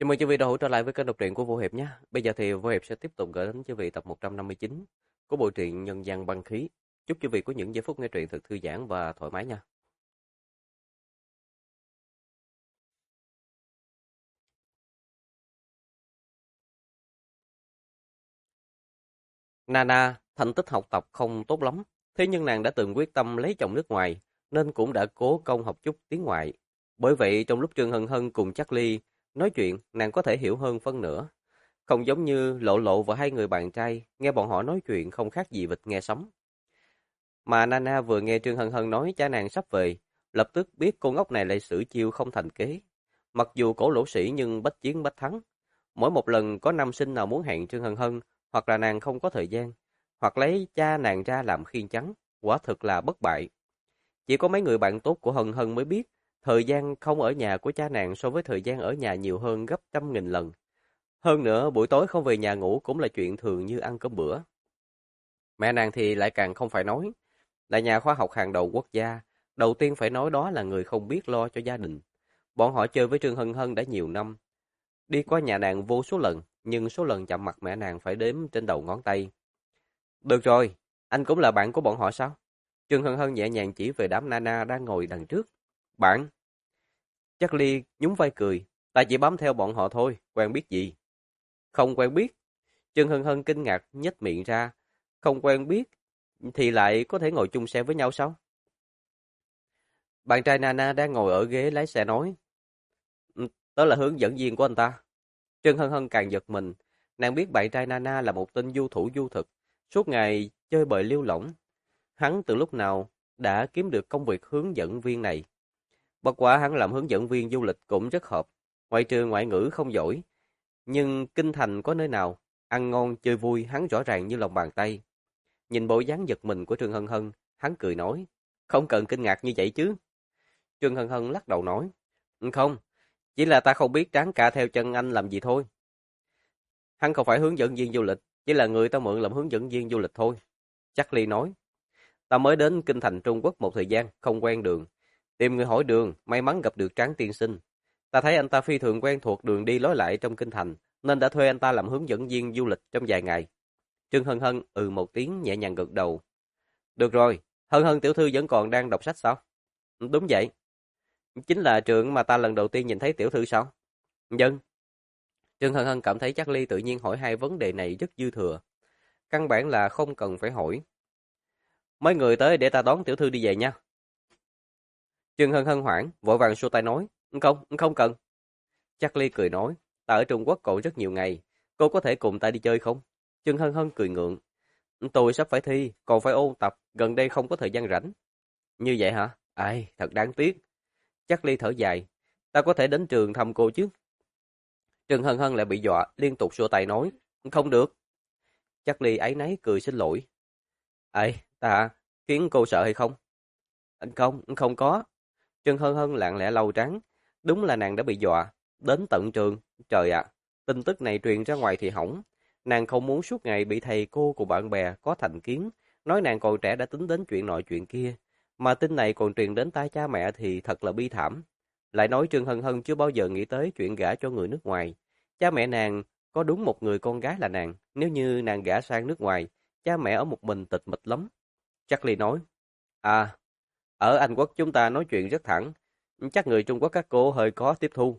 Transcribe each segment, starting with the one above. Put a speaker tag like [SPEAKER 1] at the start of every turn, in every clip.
[SPEAKER 1] Chào mừng quý vị đã hỗ trở lại với kênh đọc truyện của Vũ Hiệp nhé. Bây giờ thì Vũ Hiệp sẽ tiếp tục gửi đến quý vị tập 159 của bộ truyện Nhân gian băng khí. Chúc quý vị có những giây phút nghe truyện thật thư giãn và thoải mái nha. Nana, thành tích học tập không tốt lắm, thế nhưng nàng đã từng quyết tâm lấy chồng nước ngoài, nên cũng đã cố công học chút tiếng ngoại. Bởi vậy, trong lúc Trương Hân Hân cùng Charlie nói chuyện, nàng có thể hiểu hơn phân nửa. Không giống như Lộ Lộ và hai người bạn trai, nghe bọn họ nói chuyện không khác gì vịt nghe sấm. Mà Nana vừa nghe Trương Hân Hân nói cha nàng sắp về, lập tức biết cô ngốc này lại xử chiêu không thành kế. Mặc dù cổ lỗ sĩ nhưng bách chiến bách thắng. Mỗi một lần có nam sinh nào muốn hẹn Trương Hân Hân, hoặc là nàng không có thời gian, hoặc lấy cha nàng ra làm khiên trắng, quả thực là bất bại. Chỉ có mấy người bạn tốt của Hân Hân mới biết, thời gian không ở nhà của cha nàng so với thời gian ở nhà nhiều hơn gấp trăm nghìn lần. Hơn nữa, buổi tối không về nhà ngủ cũng là chuyện thường như ăn cơm bữa. Mẹ nàng thì lại càng không phải nói, là nhà khoa học hàng đầu quốc gia, đầu tiên phải nói đó là người không biết lo cho gia đình. Bọn họ chơi với Trương Hân Hân đã nhiều năm, đi qua nhà nàng vô số lần, nhưng số lần chạm mặt mẹ nàng phải đếm trên đầu ngón tay. Được rồi, anh cũng là bạn của bọn họ sao? Trương Hân Hân nhẹ nhàng chỉ về đám Nana đang ngồi đằng trước. Bạn? Charlie nhún vai cười, ta chỉ bám theo bọn họ thôi, quen biết gì? Không quen biết. Trương Hân Hân kinh ngạc nhếch miệng ra, không quen biết thì lại có thể ngồi chung xe với nhau sao? Bạn trai Nana đang ngồi ở ghế lái xe nói. "Ừ, tớ là hướng dẫn viên của anh ta." Trương Hân Hân càng giật mình. Nàng biết bạn trai Nana là một tên du thủ du thực, suốt ngày chơi bời lêu lỏng. Hắn từ lúc nào đã kiếm được công việc hướng dẫn viên này. Bất quá hắn làm hướng dẫn viên du lịch cũng rất hợp. Ngoại trừ ngoại ngữ không giỏi, nhưng kinh thành có nơi nào, ăn ngon chơi vui hắn rõ ràng như lòng bàn tay. Nhìn bộ dáng giật mình của Trương Hân Hân, hắn cười nói. Không cần kinh ngạc như vậy chứ. Trương Hân Hân lắc đầu nói. Không, chỉ là ta không biết tráng cả theo chân anh làm gì thôi. Hắn không phải hướng dẫn viên du lịch, chỉ là người ta mượn làm hướng dẫn viên du lịch thôi. Charlie nói. Ta mới đến kinh thành Trung Quốc một thời gian, không quen đường. Tìm người hỏi đường, may mắn gặp được Tráng tiên sinh. Ta thấy anh ta phi thường quen thuộc đường đi lối lại trong kinh thành, nên đã thuê anh ta làm hướng dẫn viên du lịch trong vài ngày. Trương Hân Hân một tiếng nhẹ nhàng gật đầu. Được rồi, Hân Hân tiểu thư vẫn còn đang đọc sách sao? Đúng vậy. Chính là trường mà ta lần đầu tiên nhìn thấy tiểu thư sao? Dân. Trương Hân Hân cảm thấy Charlie tự nhiên hỏi hai vấn đề này rất dư thừa. Căn bản là không cần phải hỏi. Mấy người tới để ta đón tiểu thư đi về nha. Trương Hân Hân hoảng, vội vàng xua tay nói. Không, không cần. Charlie cười nói. Ta ở Trung Quốc còn rất nhiều ngày. Cô có thể cùng ta đi chơi không? Trương Hân Hân cười ngượng. Tôi sắp phải thi, còn phải ôn tập, gần đây không có thời gian rảnh. Như vậy hả? Ai, thật đáng tiếc. Charlie thở dài. Ta có thể đến trường thăm cô chứ? Trương Hân Hân lại bị dọa, liên tục xua tay nói. Không được. Charlie áy náy cười xin lỗi. Ê, ta khiến cô sợ hay không? Không, không có. Trương Hân Hân lặng lẽ lau trắng. Đúng là nàng đã bị dọa. Đến tận trường. Trời ạ, tin tức này truyền ra ngoài thì hỏng. Nàng không muốn suốt ngày bị thầy cô của bạn bè có thành kiến. Nói nàng còn trẻ đã tính đến chuyện nọ chuyện kia. Mà tin này còn truyền đến tai cha mẹ thì thật là bi thảm. Lại nói Trương Hân Hân chưa bao giờ nghĩ tới chuyện gả cho người nước ngoài. Cha mẹ nàng có đúng một người con gái là nàng. Nếu như nàng gả sang nước ngoài, cha mẹ ở một mình tịch mịch lắm. Charlie nói, à, ở Anh Quốc chúng ta nói chuyện rất thẳng. Chắc người Trung Quốc các cô hơi khó tiếp thu.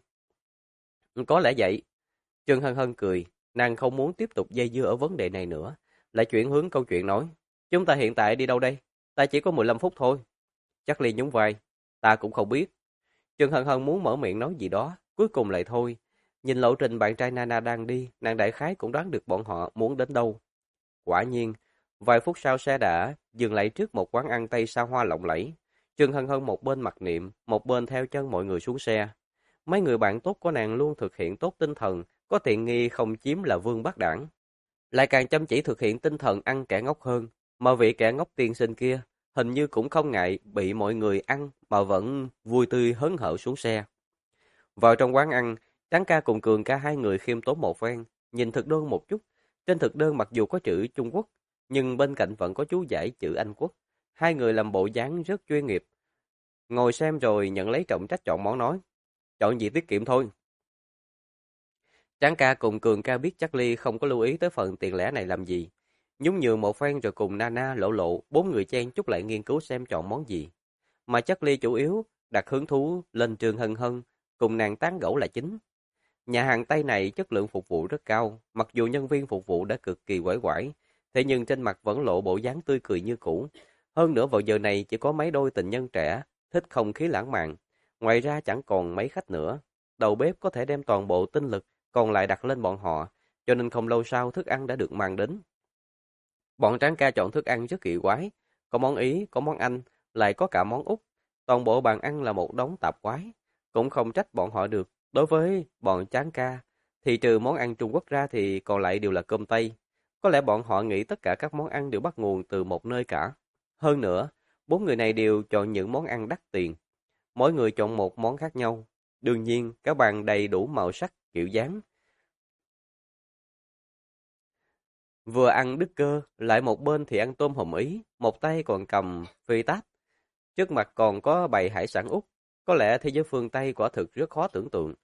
[SPEAKER 1] Có lẽ vậy. Trương Hân Hân cười. Nàng không muốn tiếp tục dây dưa ở vấn đề này nữa. Lại chuyển hướng câu chuyện nói. Chúng ta hiện tại đi đâu đây? Ta chỉ có 15 phút thôi. Charlie nhún vai. Ta cũng không biết. Trương Hân Hân muốn mở miệng nói gì đó. Cuối cùng lại thôi. Nhìn lộ trình bạn trai Nana đang đi. Nàng đại khái cũng đoán được bọn họ muốn đến đâu. Quả nhiên, vài phút sau xe đã dừng lại trước một quán ăn Tây xa hoa lộng lẫy. Trương Hân Hân một bên mặc niệm, một bên theo chân mọi người xuống xe. Mấy người bạn tốt của nàng luôn thực hiện tốt tinh thần, có tiện nghi không chiếm là vương bát đảng. Lại càng chăm chỉ thực hiện tinh thần ăn kẻ ngốc hơn, mà vị kẻ ngốc tiên sinh kia hình như cũng không ngại bị mọi người ăn mà vẫn vui tươi hớn hở xuống xe. Vào trong quán ăn, Tráng ca cùng Cường ca hai người khiêm tốn một phen, nhìn thực đơn một chút. Trên thực đơn mặc dù có chữ Trung Quốc, nhưng bên cạnh vẫn có chú giải chữ Anh Quốc. Hai người làm bộ dáng rất chuyên nghiệp. Ngồi xem rồi nhận lấy trọng trách chọn món nói. Chọn gì tiết kiệm thôi. Tráng ca cùng Cường ca biết Charlie không có lưu ý tới phần tiền lẻ này làm gì. Nhún nhường một phen rồi cùng Nana Lộ Lộ, bốn người chen chúc lại nghiên cứu xem chọn món gì. Mà Charlie chủ yếu đặt hứng thú lên Trương Hân Hân, cùng nàng tán gẫu là chính. Nhà hàng Tây này chất lượng phục vụ rất cao, mặc dù nhân viên phục vụ đã cực kỳ uể oải, thế nhưng trên mặt vẫn lộ bộ dáng tươi cười như cũ. Hơn nữa vào giờ này chỉ có mấy đôi tình nhân trẻ, thích không khí lãng mạn. Ngoài ra chẳng còn mấy khách nữa. Đầu bếp có thể đem toàn bộ tinh lực còn lại đặt lên bọn họ, cho nên không lâu sau thức ăn đã được mang đến. Bọn Tráng ca chọn thức ăn rất kỳ quái, có món Ý, có món Anh, lại có cả món Úc. Toàn bộ bàn ăn là một đống tạp quái, cũng không trách bọn họ được. Đối với bọn Tráng ca, thì trừ món ăn Trung Quốc ra thì còn lại đều là cơm Tây. Có lẽ bọn họ nghĩ tất cả các món ăn đều bắt nguồn từ một nơi cả. Hơn nữa, bốn người này đều chọn những món ăn đắt tiền. Mỗi người chọn một món khác nhau. Đương nhiên, cả bàn đầy đủ màu sắc, kiểu dáng. Vừa ăn đứt cơ, lại một bên thì ăn tôm hùm Ý, một tay còn cầm phi táp. Trước mặt còn có bầy hải sản Úc. Có lẽ thế giới phương Tây quả thực rất khó tưởng tượng.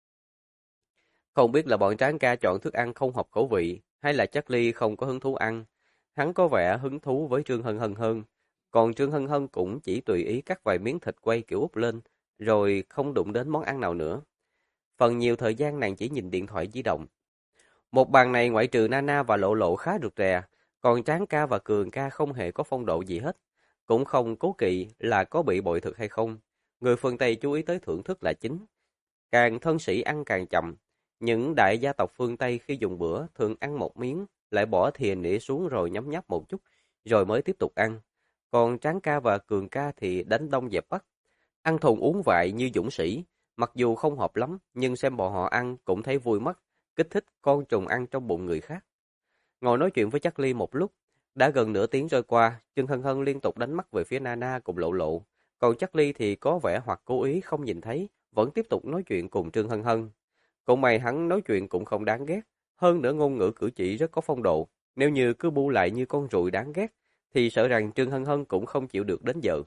[SPEAKER 1] Không biết là bọn Tráng ca chọn thức ăn không hợp khẩu vị, hay là Charlie không có hứng thú ăn. Hắn có vẻ hứng thú với Trương Hân Hân hơn. Còn Trương Hân Hân cũng chỉ tùy ý cắt vài miếng thịt quay kiểu Úc lên, rồi không đụng đến món ăn nào nữa. Phần nhiều thời gian nàng chỉ nhìn điện thoại di động. Một bàn này ngoại trừ Nana và Lộ Lộ khá rụt rè, còn Tráng ca và Cường ca không hề có phong độ gì hết. Cũng không cố kỵ là có bị bội thực hay không. Người phương Tây chú ý tới thưởng thức là chính. Càng thân sĩ ăn càng chậm. Những đại gia tộc phương Tây khi dùng bữa thường ăn một miếng, lại bỏ thìa nĩa xuống rồi nhấm nháp một chút, rồi mới tiếp tục ăn. Còn Tráng ca và Cường ca thì đánh đông dẹp bắc. Ăn thùng uống vại như dũng sĩ, mặc dù không hợp lắm, nhưng xem bọn họ ăn cũng thấy vui mắt, kích thích con trùng ăn trong bụng người khác. Ngồi nói chuyện với Charlie một lúc, đã gần nửa tiếng trôi qua, Trương Hân Hân liên tục đánh mắt về phía Nana cùng Lộ Lộ, còn Charlie thì có vẻ hoặc cố ý không nhìn thấy, vẫn tiếp tục nói chuyện cùng Trương Hân Hân. Cũng may hắn nói chuyện cũng không đáng ghét, hơn nữa ngôn ngữ cử chỉ rất có phong độ, nếu như cứ bu lại như con ruồi đáng ghét, thì sợ rằng Trương Hân Hân cũng không chịu được đến giờ.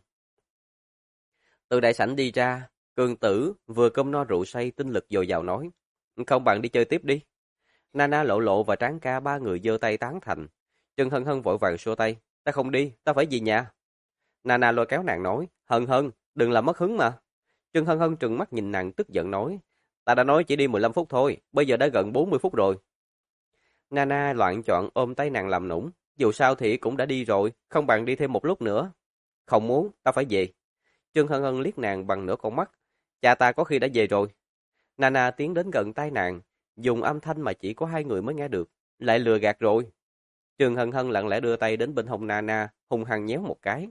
[SPEAKER 1] Từ đại sảnh đi ra, Cường Tử vừa cơm no rượu say tinh lực dồi dào nói, không bạn đi chơi tiếp đi. Nana Lộ Lộ và Tráng ca ba người giơ tay tán thành. Trương Hân Hân vội vàng xua tay, ta không đi, ta phải về nhà. Nana lôi kéo nàng nói, Hân Hân, đừng làm mất hứng mà. Trương Hân Hân trừng mắt nhìn nàng tức giận nói, ta đã nói chỉ đi 15 phút thôi, bây giờ đã gần 40 phút rồi. Nana loạn chọn ôm tay nàng làm nũng, dù sao thì cũng đã đi rồi, không bằng đi thêm một lúc nữa. Không muốn, ta phải về. Trương Hân Hân liếc nàng bằng nửa con mắt, cha ta có khi đã về rồi. Nana tiến đến gần tai nàng, dùng âm thanh mà chỉ có hai người mới nghe được, lại lừa gạt rồi. Trương Hân Hân lặng lẽ đưa tay đến bên hông Nana, hung hăng nhéo một cái.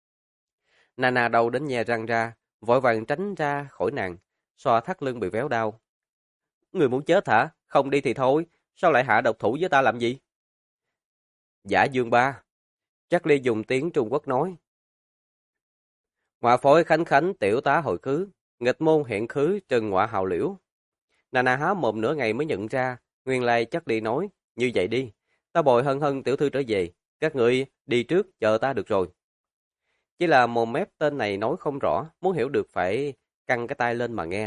[SPEAKER 1] Nana đau đến nhe răng ra, vội vàng tránh ra khỏi nàng, xoa thắt lưng bị véo đau. Người muốn chết hả? Không đi thì thôi, sao lại hạ độc thủ với ta làm gì? Dạ Dương Ba. Charlie dùng tiếng Trung Quốc nói. Ngoại phối khánh khánh tiểu tá hồi khứ, nghịch môn hiện khứ trần ngoại hào liễu. Nana há mồm nửa ngày mới nhận ra, nguyên lai Charlie nói, như vậy đi, ta bồi Hân Hân tiểu thư trở về, các người đi trước chờ ta được rồi. Chỉ là mồm mép tên này nói không rõ, muốn hiểu được phải căng cái tai lên mà nghe.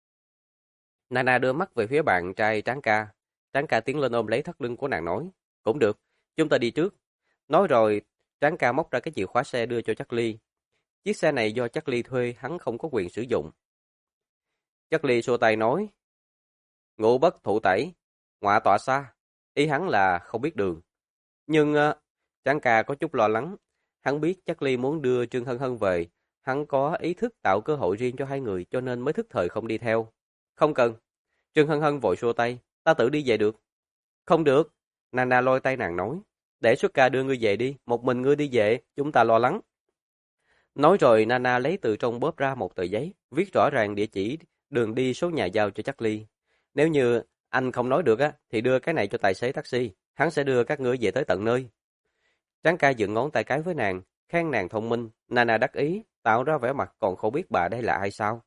[SPEAKER 1] Nana đưa mắt về phía bạn trai Tráng ca. Tráng ca tiến lên ôm lấy thắt lưng của nàng nói, cũng được, chúng ta đi trước. Nói rồi, Tráng ca móc ra cái chìa khóa xe đưa cho Charlie. Chiếc xe này do Charlie thuê, hắn không có quyền sử dụng. Charlie xua tay nói, ngũ bất thụ tẩy, ngọa tọa xa. Ý hắn là không biết đường. Nhưng Tráng ca có chút lo lắng. Hắn biết Charlie muốn đưa Trương Hân Hân về. Hắn có ý thức tạo cơ hội riêng cho hai người cho nên mới thức thời không đi theo. Không cần. Trương Hân Hân vội xua tay. Ta tự đi về được. Không được. Nana lôi tay nàng nói. Để xuất ca đưa ngươi về đi. Một mình ngươi đi về. Chúng ta lo lắng. Nói rồi Nana lấy từ trong bóp ra một tờ giấy. Viết rõ ràng địa chỉ đường đi số nhà giao cho Charlie. Nếu như anh không nói được á, thì đưa cái này cho tài xế taxi. Hắn sẽ đưa các ngươi về tới tận nơi. Tráng ca dựng ngón tay cái với nàng, khen nàng thông minh. Nana đắc ý, tạo ra vẻ mặt còn không biết bà đây là ai sao.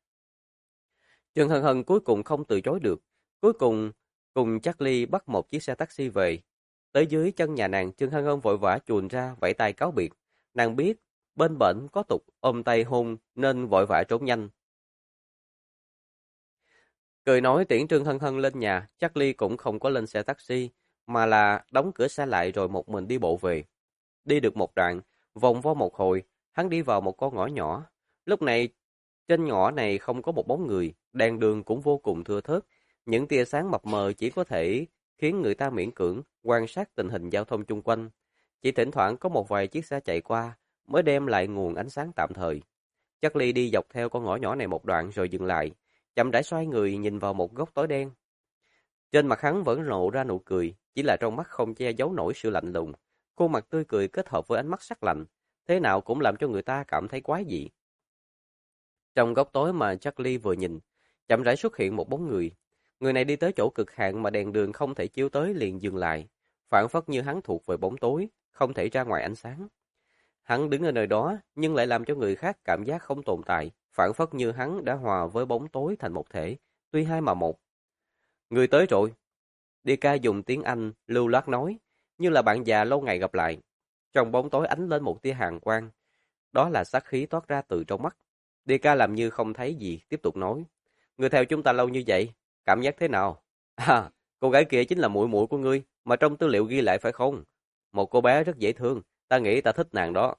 [SPEAKER 1] Trương Hân Hân cuối cùng không từ chối được. Cuối cùng Charlie bắt một chiếc xe taxi về. Tới dưới chân nhà nàng, Trương Hân Hân vội vã chuồn ra, vẫy tay cáo biệt. Nàng biết, bên bển có tục ôm tay hôn nên vội vã trốn nhanh. Cười nói tiễn Trương Hân Hân lên nhà, Charlie cũng không có lên xe taxi, mà là đóng cửa xe lại rồi một mình đi bộ về. Đi được một đoạn, vòng vo một hồi, hắn đi vào một con ngõ nhỏ. Lúc này, trên ngõ này không có một bóng người, đèn đường cũng vô cùng thưa thớt. Những tia sáng mập mờ chỉ có thể khiến người ta miễn cưỡng quan sát tình hình giao thông chung quanh. Chỉ thỉnh thoảng có một vài chiếc xe chạy qua, mới đem lại nguồn ánh sáng tạm thời. Charlie đi dọc theo con ngõ nhỏ này một đoạn rồi dừng lại, chậm rãi xoay người nhìn vào một góc tối đen. Trên mặt hắn vẫn lộ ra nụ cười, chỉ là trong mắt không che giấu nổi sự lạnh lùng. Khuôn mặt tươi cười kết hợp với ánh mắt sắc lạnh, thế nào cũng làm cho người ta cảm thấy quái dị. Trong góc tối mà Charlie vừa nhìn, chậm rãi xuất hiện một bóng người. Người này đi tới chỗ cực hạn mà đèn đường không thể chiếu tới liền dừng lại, phảng phất như hắn thuộc về bóng tối, không thể ra ngoài ánh sáng. Hắn đứng ở nơi đó nhưng lại làm cho người khác cảm giác không tồn tại, phảng phất như hắn đã hòa với bóng tối thành một thể, tuy hai mà một. Người tới rồi. Dika dùng tiếng Anh lưu loát nói, như là bạn già lâu ngày gặp lại. Trong bóng tối ánh lên một tia hàn quang, đó là sát khí toát ra từ trong mắt. Dika làm như không thấy gì, tiếp tục nói. Người theo chúng ta lâu như vậy, cảm giác thế nào? À, cô gái kia chính là muội muội của ngươi, mà trong tư liệu ghi lại phải không? Một cô bé rất dễ thương, ta nghĩ ta thích nàng đó.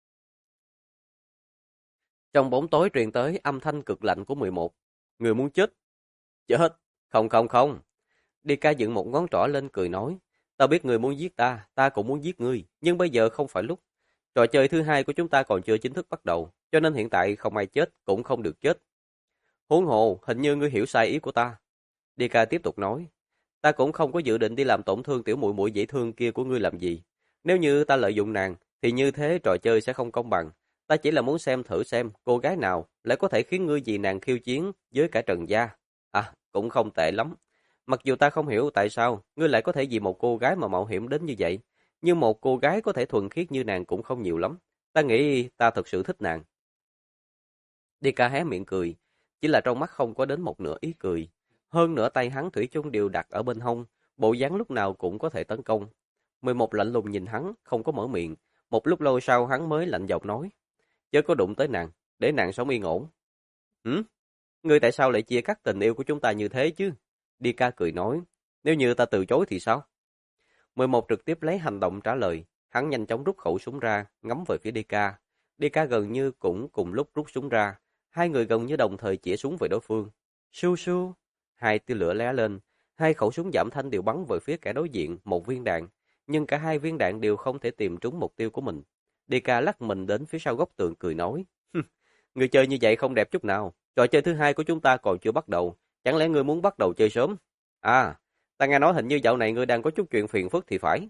[SPEAKER 1] Trong bóng tối truyền tới âm thanh cực lạnh của 11. Người muốn chết. Chết. Không không không. Dika dựng một ngón trỏ lên cười nói. Ta biết người muốn giết ta, ta cũng muốn giết ngươi, nhưng bây giờ không phải lúc. Trò chơi thứ hai của chúng ta còn chưa chính thức bắt đầu, cho nên hiện tại không ai chết, cũng không được chết. Huống hồ, hình như ngươi hiểu sai ý của ta. Dika tiếp tục nói. Ta cũng không có dự định đi làm tổn thương tiểu muội muội dễ thương kia của ngươi làm gì. Nếu như ta lợi dụng nàng, thì như thế trò chơi sẽ không công bằng. Ta chỉ là muốn xem thử xem cô gái nào lại có thể khiến ngươi vì nàng khiêu chiến với cả Trần gia. À, cũng không tệ lắm. Mặc dù ta không hiểu tại sao ngươi lại có thể vì một cô gái mà mạo hiểm đến như vậy, nhưng một cô gái có thể thuần khiết như nàng cũng không nhiều lắm. Ta nghĩ ta thật sự thích nàng. Dika hé miệng cười, chỉ là trong mắt không có đến một nửa ý cười. Hơn nữa tay hắn thủy chung đều đặt ở bên hông, bộ dáng lúc nào cũng có thể tấn công. 11 lạnh lùng nhìn hắn, không có mở miệng. Một lúc lâu sau hắn mới lạnh giọng nói. Chớ có đụng tới nàng, để nàng sống yên ổn. Hử? Ngươi tại sao lại chia cắt tình yêu của chúng ta như thế chứ? Dika cười nói. Nếu như ta từ chối thì sao? 11 trực tiếp lấy hành động trả lời. Hắn nhanh chóng rút khẩu súng ra, ngắm về phía Dika. Dika gần như cũng cùng lúc rút súng ra. Hai người gần như đồng thời chĩa súng về đối phương. Su su. Hai tia lửa lóe lên. Hai khẩu súng giảm thanh đều bắn về phía kẻ đối diện một viên đạn. Nhưng cả hai viên đạn đều không thể tìm trúng mục tiêu của mình. Dika lắc mình đến phía sau góc tường cười nói. Người chơi như vậy không đẹp chút nào. Trò chơi thứ hai của chúng ta còn chưa bắt đầu. Chẳng lẽ ngươi muốn bắt đầu chơi sớm? À, ta nghe nói hình như dạo này ngươi đang có chút chuyện phiền phức thì phải.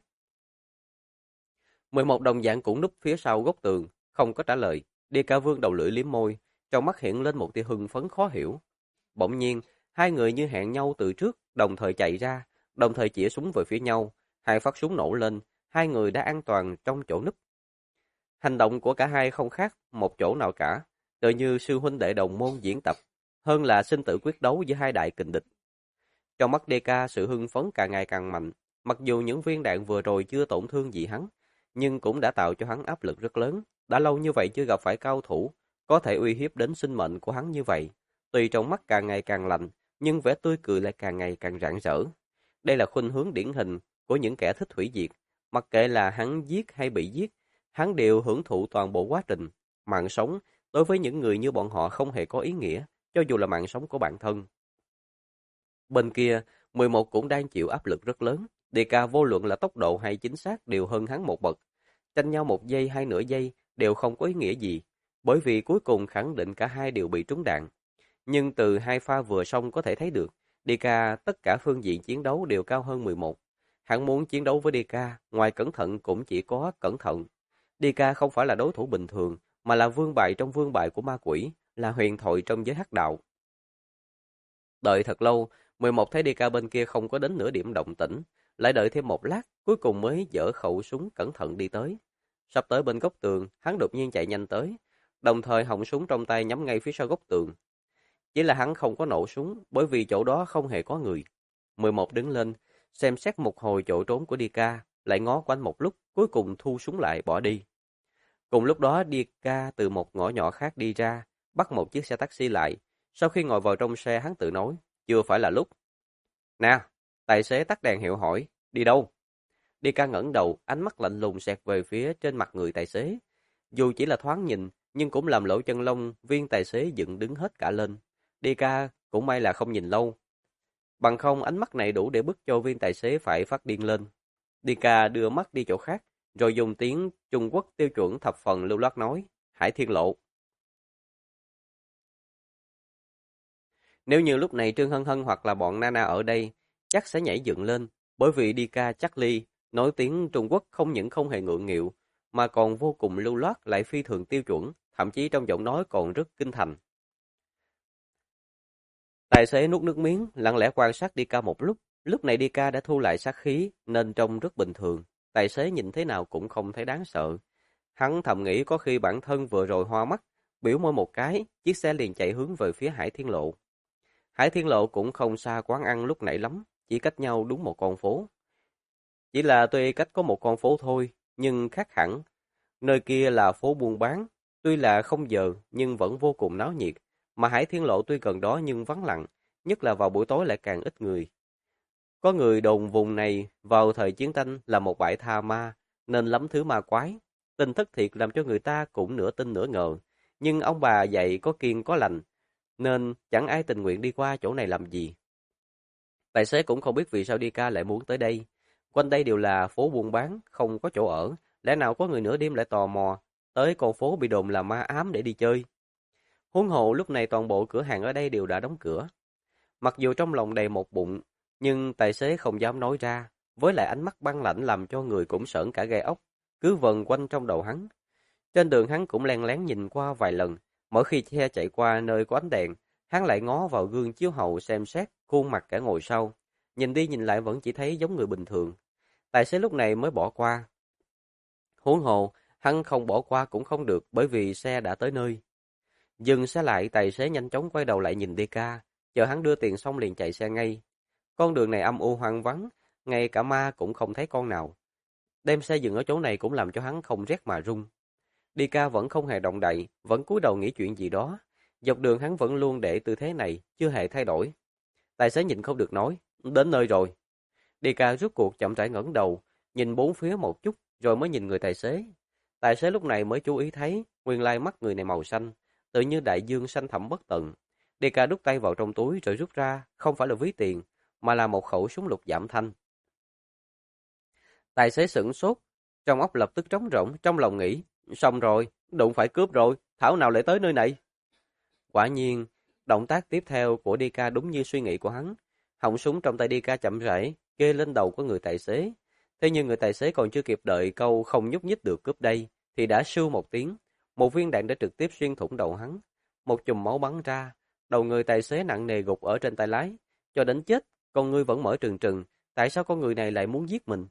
[SPEAKER 1] 11 đồng dạng cũng núp phía sau góc tường, không có trả lời. Dika vương đầu lưỡi liếm môi, trong mắt hiện lên một tia hưng phấn khó hiểu. Bỗng nhiên, hai người như hẹn nhau từ trước, đồng thời chạy ra, đồng thời chĩa súng về phía nhau. Hai phát súng nổ lên, hai người đã an toàn trong chỗ núp. Hành động của cả hai không khác một chỗ nào cả, tựa như sư huynh đệ đồng môn diễn tập, hơn là sinh tử quyết đấu giữa hai đại kình địch. Trong mắt DK sự hưng phấn càng ngày càng mạnh, mặc dù những viên đạn vừa rồi chưa tổn thương gì hắn, nhưng cũng đã tạo cho hắn áp lực rất lớn. Đã lâu như vậy chưa gặp phải cao thủ, có thể uy hiếp đến sinh mệnh của hắn như vậy. Tuy trong mắt càng ngày càng lạnh, nhưng vẻ tươi cười lại càng ngày càng rạng rỡ. Đây là khuynh hướng điển hình của những kẻ thích hủy diệt. Mặc kệ là hắn giết hay bị giết, hắn đều hưởng thụ toàn bộ quá trình. Mạng sống, đối với những người như bọn họ không hề có ý nghĩa, cho dù là mạng sống của bản thân. Bên kia, 11 cũng đang chịu áp lực rất lớn. DK vô luận là tốc độ hay chính xác đều hơn hắn một bậc. Tranh nhau một giây hay nửa giây đều không có ý nghĩa gì, bởi vì cuối cùng khẳng định cả hai đều bị trúng đạn. Nhưng từ hai pha vừa xong có thể thấy được, DK tất cả phương diện chiến đấu đều cao hơn 11. Hắn muốn chiến đấu với DK, ngoài cẩn thận cũng chỉ có cẩn thận. DK không phải là đối thủ bình thường, mà là vương bại trong vương bại của ma quỷ, là huyền thoại trong giới hắc đạo. Đợi thật lâu, 11 thấy DK bên kia không có đến nửa điểm động tĩnh, lại đợi thêm một lát, cuối cùng mới giở khẩu súng cẩn thận đi tới. Sắp tới bên góc tường, hắn đột nhiên chạy nhanh tới, đồng thời họng súng trong tay nhắm ngay phía sau góc tường. Chỉ là hắn không có nổ súng, bởi vì chỗ đó không hề có người. 11 đứng lên, xem xét một hồi chỗ trốn của DK, lại ngó quanh một lúc, cuối cùng thu súng lại bỏ đi. Cùng lúc đó DK từ một ngõ nhỏ khác đi ra, bắt một chiếc xe taxi lại. Sau khi ngồi vào trong xe hắn tự nói, chưa phải là lúc. Nè, tài xế tắt đèn hiệu hỏi, đi đâu? Đi ca ngẩng đầu, ánh mắt lạnh lùng xẹt về phía trên mặt người tài xế. Dù chỉ là thoáng nhìn, nhưng cũng làm lỗ chân lông viên tài xế dựng đứng hết cả lên. Đi ca cũng may là không nhìn lâu. Bằng không ánh mắt này đủ để bức cho viên tài xế phải phát điên lên. Đi ca đưa mắt đi chỗ khác, rồi dùng tiếng Trung Quốc tiêu chuẩn thập phần lưu loát nói, Hải Thiên Lộ. Nếu như lúc này Trương Hân Hân hoặc là bọn Nana ở đây, chắc sẽ nhảy dựng lên, bởi vì đi ca Charlie nói tiếng Trung Quốc không những không hề ngượng nghịu, mà còn vô cùng lưu loát lại phi thường tiêu chuẩn, thậm chí trong giọng nói còn rất kinh thành. Tài xế nuốt nước miếng, lặng lẽ quan sát Đi ca một lúc này Đi ca đã thu lại sát khí nên trông rất bình thường, tài xế nhìn thế nào cũng không thấy đáng sợ. Hắn thầm nghĩ có khi bản thân vừa rồi hoa mắt, biểu môi một cái, chiếc xe liền chạy hướng về phía Hải Thiên Lộ. Hải Thiên Lộ cũng không xa quán ăn lúc nãy lắm, chỉ cách nhau đúng một con phố. Chỉ là tuy cách có một con phố thôi, nhưng khác hẳn. Nơi kia là phố buôn bán, tuy là không giờ nhưng vẫn vô cùng náo nhiệt, mà Hải Thiên Lộ tuy gần đó nhưng vắng lặng, nhất là vào buổi tối lại càng ít người. Có người đồn vùng này vào thời chiến tranh là một bãi tha ma, nên lắm thứ ma quái. Tin thất thiệt làm cho người ta cũng nửa tin nửa ngờ, nhưng ông bà dạy có kiêng có lành, nên chẳng ai tình nguyện đi qua chỗ này làm gì. Tài xế cũng không biết vì sao Đi ca lại muốn tới đây. Quanh đây đều là phố buôn bán, không có chỗ ở, lẽ nào có người nửa đêm lại tò mò tới con phố bị đồn là ma ám để đi chơi. Huống hồ lúc này toàn bộ cửa hàng ở đây đều đã đóng cửa. Mặc dù trong lòng đầy một bụng, nhưng tài xế không dám nói ra, với lại ánh mắt băng lãnh làm cho người cũng sởn cả gai ốc, cứ vần quanh trong đầu hắn. Trên đường hắn cũng len lén nhìn qua vài lần, mỗi khi xe chạy qua nơi có ánh đèn, hắn lại ngó vào gương chiếu hậu xem xét khuôn mặt cả ngồi sau. Nhìn đi nhìn lại vẫn chỉ thấy giống người bình thường. Tài xế lúc này mới bỏ qua. Huống hồ, hắn không bỏ qua cũng không được bởi vì xe đã tới nơi. Dừng xe lại, tài xế nhanh chóng quay đầu lại nhìn DK, chờ hắn đưa tiền xong liền chạy xe ngay. Con đường này âm u hoang vắng, ngay cả ma cũng không thấy con nào. Đem xe dừng ở chỗ này cũng làm cho hắn không rét mà run. DK vẫn không hề động đậy, vẫn cúi đầu nghĩ chuyện gì đó. Dọc đường hắn vẫn luôn để tư thế này, chưa hề thay đổi. Tài xế nhìn không được nói, đến nơi rồi. DK rút cuộc chậm rãi ngẩng đầu, nhìn bốn phía một chút, rồi mới nhìn người tài xế. Tài xế lúc này mới chú ý thấy, nguyên lai mắt người này màu xanh, tự như đại dương xanh thẳm bất tận. DK đút tay vào trong túi rồi rút ra, không phải là ví tiền, mà là một khẩu súng lục giảm thanh. Tài xế sửng sốt, trong óc lập tức trống rỗng, trong lòng nghĩ, xong rồi, đụng phải cướp rồi, thảo nào lại tới nơi này. Quả nhiên, động tác tiếp theo của DK đúng như suy nghĩ của hắn. Họng súng trong tay DK chậm rãi, kê lên đầu của người tài xế. Thế nhưng người tài xế còn chưa kịp đợi câu không nhúc nhích được cướp đây, thì đã sưu một tiếng. Một viên đạn đã trực tiếp xuyên thủng đầu hắn. Một chùm máu bắn ra, đầu người tài xế nặng nề gục ở trên tay lái. Cho đến chết, con ngươi vẫn mở trừng trừng. Tại sao con người này lại muốn giết mình?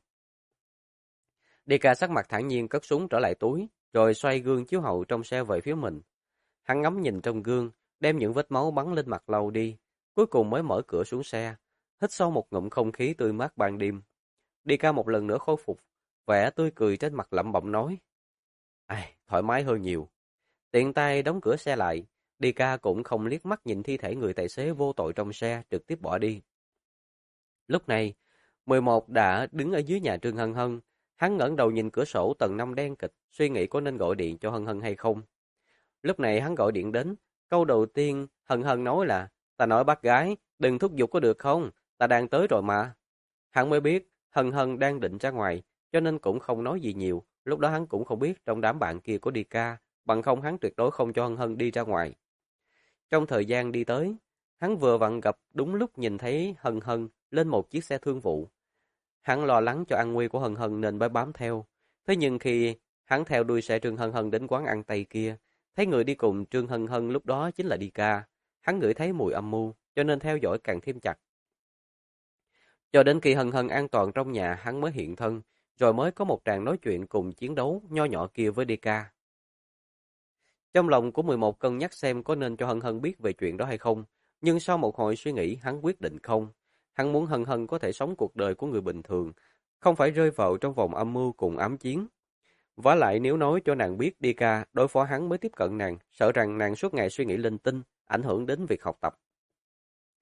[SPEAKER 1] DK sắc mặt thản nhiên cất súng trở lại túi, rồi xoay gương chiếu hậu trong xe về phía mình. Hắn ngắm nhìn trong gương, đem những vết máu bắn lên mặt lau đi, cuối cùng mới mở cửa xuống xe, hít sâu một ngụm không khí tươi mát ban đêm. DK một lần nữa khôi phục, vẻ tươi cười trên mặt lẩm bẩm nói: "Ai, thoải mái hơn nhiều." Tiện tay đóng cửa xe lại, DK cũng không liếc mắt nhìn thi thể người tài xế vô tội trong xe, trực tiếp bỏ đi. Lúc này, 11 đã đứng ở dưới nhà Trương Hân Hân, hắn ngẩng đầu nhìn cửa sổ tầng 5 đen kịt, suy nghĩ có nên gọi điện cho Hân Hân hay không. Lúc này hắn gọi điện đến, câu đầu tiên Hân Hân nói là: "Ta nói bác gái, đừng thúc giục có được không? Ta đang tới rồi mà." Hắn mới biết Hân Hân đang định ra ngoài, cho nên cũng không nói gì nhiều. Lúc đó hắn cũng không biết trong đám bạn kia có DK, bằng không hắn tuyệt đối không cho Hân Hân đi ra ngoài. Trong thời gian đi tới, hắn vừa vặn gặp đúng lúc nhìn thấy Hân Hân lên một chiếc xe thương vụ. Hắn lo lắng cho an nguy của Hân Hân nên mới bám theo. Thế nhưng khi hắn theo đuôi xe Trương Hân Hân đến quán ăn Tây kia, thấy người đi cùng Trương Hân Hân lúc đó chính là DK. Hắn ngửi thấy mùi âm mưu, cho nên theo dõi càng thêm chặt. Cho đến khi Hân Hân an toàn trong nhà, hắn mới hiện thân, rồi mới có một tràng nói chuyện cùng chiến đấu nho nhỏ kia với DK. Trong lòng của 11 cân nhắc xem có nên cho Hân Hân biết về chuyện đó hay không, nhưng sau một hồi suy nghĩ hắn quyết định không. Hắn muốn Hân Hân có thể sống cuộc đời của người bình thường, không phải rơi vào trong vòng âm mưu cùng ám chiến. Vả lại nếu nói cho nàng biết DK đối phó hắn mới tiếp cận nàng, sợ rằng nàng suốt ngày suy nghĩ linh tinh, ảnh hưởng đến việc học tập.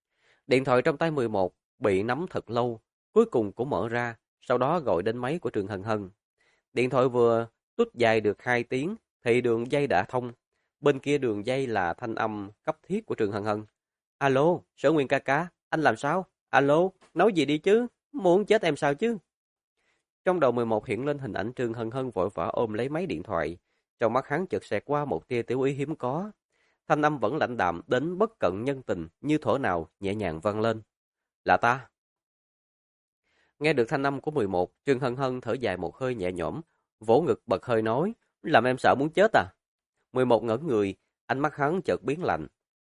[SPEAKER 1] Điện thoại trong tay 11 bị nắm thật lâu, cuối cùng cũng mở ra, sau đó gọi đến máy của Trương Hân Hân. Điện thoại vừa tút dài được 2 tiếng thì đường dây đã thông. Bên kia đường dây là thanh âm cấp thiết của Trương Hân Hân. Alo, Sở Nguyên ca ca, anh làm sao? Alo, nói gì đi chứ? Muốn chết em sao chứ? Trong đầu 11 hiện lên hình ảnh Trương Hân Hân vội vã ôm lấy máy điện thoại. Trong mắt hắn chợt xẹt qua một tia tiểu ý hiếm có. Thanh âm vẫn lạnh đạm đến bất cận nhân tình như thuở nào nhẹ nhàng vang lên. Là ta. Nghe được thanh âm của 11, Trương Hân Hân thở dài một hơi nhẹ nhõm, vỗ ngực bật hơi nói, làm em sợ muốn chết à? 11 ngẩn người, ánh mắt hắn chợt biến lạnh.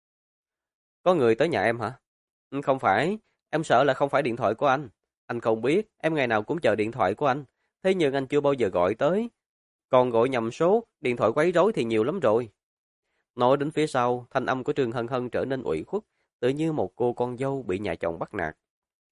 [SPEAKER 1] Có người tới nhà em hả? Không phải, em sợ là không phải điện thoại của anh. Anh không biết, em ngày nào cũng chờ điện thoại của anh. Thế nhưng anh chưa bao giờ gọi tới. Còn gọi nhầm số, điện thoại quấy rối thì nhiều lắm rồi. Nói đến phía sau, thanh âm của Trương Hân Hân trở nên ủy khuất, tự như một cô con dâu bị nhà chồng bắt nạt.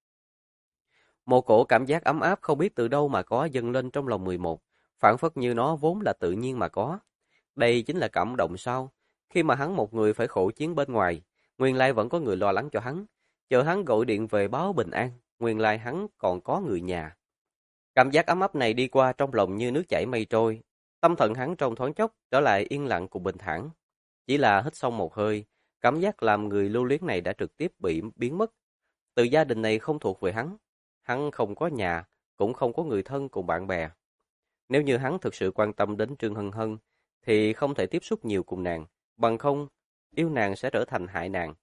[SPEAKER 1] Một cổ cảm giác ấm áp không biết từ đâu mà có dâng lên trong lòng 11, phảng phất như nó vốn là tự nhiên mà có. Đây chính là cảm động sao? Khi mà hắn một người phải khổ chiến bên ngoài, nguyên lai vẫn có người lo lắng cho hắn. Chờ hắn gọi điện về báo bình an, nguyên lai hắn còn có người nhà. Cảm giác ấm áp này đi qua trong lòng như nước chảy mây trôi. Tâm thần hắn trong thoáng chốc trở lại yên lặng cùng bình thản. Chỉ là hít xong một hơi, cảm giác làm người lưu luyến này đã trực tiếp bị biến mất. Từ gia đình này không thuộc về hắn. Hắn không có nhà, cũng không có người thân cùng bạn bè. Nếu như hắn thực sự quan tâm đến Trương Hân Hân, thì không thể tiếp xúc nhiều cùng nàng, bằng không, yêu nàng sẽ trở thành hại nàng.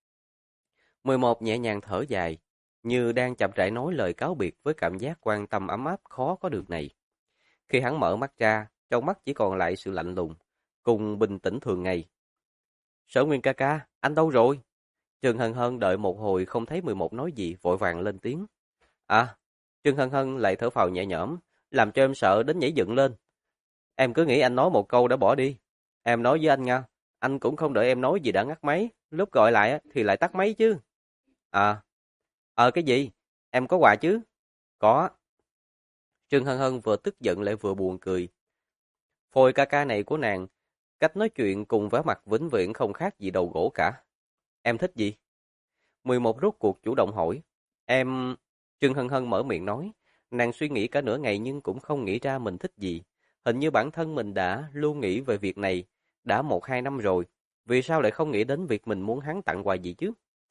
[SPEAKER 1] 11 nhẹ nhàng thở dài, như đang chậm rãi nói lời cáo biệt với cảm giác quan tâm ấm áp khó có được này. Khi hắn mở mắt ra, trong mắt chỉ còn lại sự lạnh lùng, cùng bình tĩnh thường ngày. Sở Nguyên ca ca, anh đâu rồi? Trương Hân Hân đợi một hồi không thấy 11 nói gì, vội vàng lên tiếng. À, Trương Hân Hân lại thở phào nhẹ nhõm, làm cho em sợ đến nhảy dựng lên. Em cứ nghĩ anh nói một câu đã bỏ đi. Em nói với anh nha, anh cũng không đợi em nói gì đã ngắt máy, lúc gọi lại thì lại tắt máy chứ. À, cái gì? Em có quà chứ? Có. Trương Hân Hân vừa tức giận lại vừa buồn cười. Phôi ca ca này của nàng, cách nói chuyện cùng vẻ mặt vĩnh viễn không khác gì đầu gỗ cả. Em thích gì? 11 rốt cuộc chủ động hỏi. Em... Trương Hân Hân mở miệng nói. Nàng suy nghĩ cả nửa ngày nhưng cũng không nghĩ ra mình thích gì. Hình như bản thân mình đã luôn nghĩ về việc này, đã 1-2 năm rồi. Vì sao lại không nghĩ đến việc mình muốn hắn tặng quà gì chứ?